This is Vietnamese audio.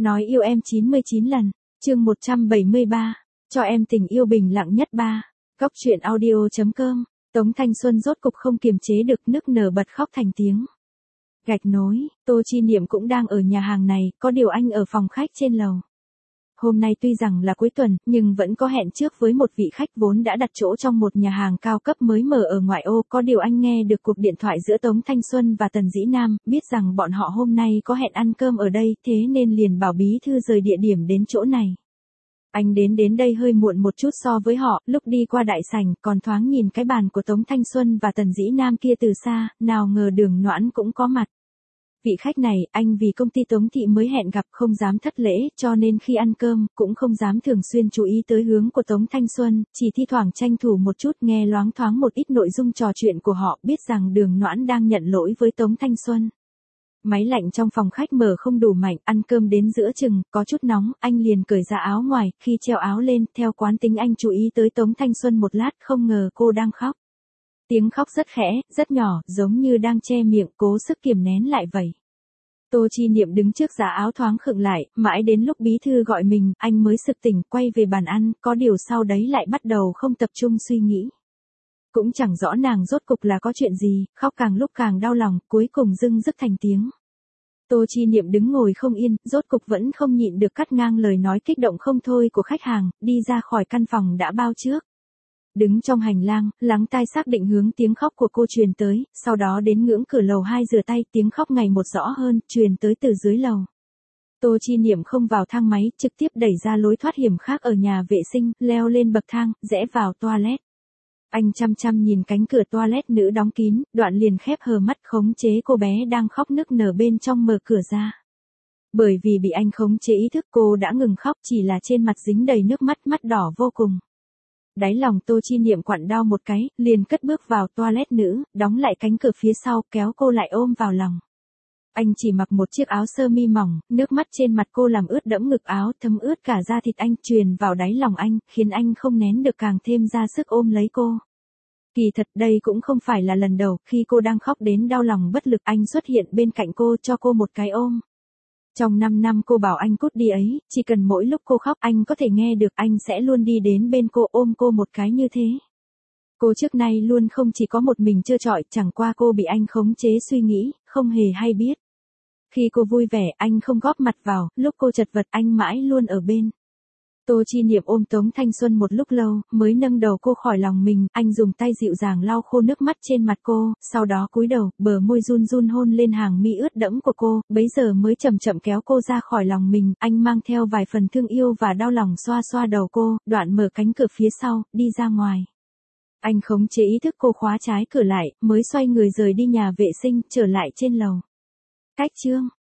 Nói yêu em 99 lần. Chương 173. Cho em tình yêu bình lặng nhất 3. Góc truyện audio.com. Tống Thanh Xuân rốt cục không kiềm chế được nức nở bật khóc thành tiếng. Gạch nối, Tô Chi Niệm cũng đang ở nhà hàng này, có điều anh ở phòng khách trên lầu. Hôm nay tuy rằng là cuối tuần, nhưng vẫn có hẹn trước với một vị khách vốn đã đặt chỗ trong một nhà hàng cao cấp mới mở ở ngoại ô. Có điều anh nghe được cuộc điện thoại giữa Tống Thanh Xuân và Tần Dĩ Nam, biết rằng bọn họ hôm nay có hẹn ăn cơm ở đây, thế nên liền bảo bí thư rời địa điểm đến chỗ này. Anh đến đây hơi muộn một chút so với họ, lúc đi qua đại sảnh, còn thoáng nhìn cái bàn của Tống Thanh Xuân và Tần Dĩ Nam kia từ xa, nào ngờ Đường Noãn cũng có mặt. Vị khách này, anh vì công ty Tống Thị mới hẹn gặp, không dám thất lễ, cho nên khi ăn cơm, cũng không dám thường xuyên chú ý tới hướng của Tống Thanh Xuân, chỉ thi thoảng tranh thủ một chút nghe loáng thoáng một ít nội dung trò chuyện của họ, biết rằng Đường Noãn đang nhận lỗi với Tống Thanh Xuân. Máy lạnh trong phòng khách mở không đủ mạnh, ăn cơm đến giữa chừng, có chút nóng, anh liền cởi ra áo ngoài, khi treo áo lên, theo quán tính anh chú ý tới Tống Thanh Xuân một lát, không ngờ cô đang khóc. Tiếng khóc rất khẽ, rất nhỏ, giống như đang che miệng, cố sức kiềm nén lại vậy. Tô Chi Niệm đứng trước giá áo thoáng khựng lại, mãi đến lúc bí thư gọi mình, anh mới sực tỉnh, quay về bàn ăn, có điều sau đấy lại bắt đầu không tập trung suy nghĩ. Cũng chẳng rõ nàng rốt cục là có chuyện gì, khóc càng lúc càng đau lòng, cuối cùng dưng dứt thành tiếng. Tô Chi Niệm đứng ngồi không yên, rốt cục vẫn không nhịn được cắt ngang lời nói kích động không thôi của khách hàng, đi ra khỏi căn phòng đã bao trước. Đứng trong hành lang, lắng tai xác định hướng tiếng khóc của cô truyền tới, sau đó đến ngưỡng cửa lầu 2 rửa tay, tiếng khóc ngày một rõ hơn, truyền tới từ dưới lầu. Tô Chi Niệm không vào thang máy, trực tiếp đẩy ra lối thoát hiểm khác ở nhà vệ sinh, leo lên bậc thang, rẽ vào toilet. Anh chăm chăm nhìn cánh cửa toilet nữ đóng kín, đoạn liền khép hờ mắt khống chế cô bé đang khóc nức nở bên trong mở cửa ra. Bởi vì bị anh khống chế ý thức cô đã ngừng khóc, chỉ là trên mặt dính đầy nước mắt, mắt đỏ vô cùng. Đáy lòng Tô Chi Niệm quặn đau một cái, liền cất bước vào toilet nữ, đóng lại cánh cửa phía sau, kéo cô lại ôm vào lòng. Anh chỉ mặc một chiếc áo sơ mi mỏng, nước mắt trên mặt cô làm ướt đẫm ngực áo, thấm ướt cả da thịt anh, truyền vào đáy lòng anh, khiến anh không nén được càng thêm ra sức ôm lấy cô. Kỳ thật đây cũng không phải là lần đầu, khi cô đang khóc đến đau lòng bất lực, anh xuất hiện bên cạnh cô, cho cô một cái ôm. Trong 5 năm cô bảo anh cút đi ấy, chỉ cần mỗi lúc cô khóc anh có thể nghe được, anh sẽ luôn đi đến bên cô ôm cô một cái như thế. Cô trước nay luôn không chỉ có một mình trơ trọi, chẳng qua cô bị anh khống chế suy nghĩ, không hề hay biết. Khi cô vui vẻ, anh không góp mặt vào, lúc cô chật vật, anh mãi luôn ở bên. Tô Chi Niệm ôm Tống Thanh Xuân một lúc lâu, mới nâng đầu cô khỏi lòng mình, anh dùng tay dịu dàng lau khô nước mắt trên mặt cô, sau đó cúi đầu, bờ môi run run hôn lên hàng mi ướt đẫm của cô, bấy giờ mới chậm chậm kéo cô ra khỏi lòng mình, anh mang theo vài phần thương yêu và đau lòng xoa xoa đầu cô, đoạn mở cánh cửa phía sau, đi ra ngoài. Anh khống chế ý thức cô khóa trái cửa lại, mới xoay người rời đi nhà vệ sinh, trở lại trên lầu. Cách chương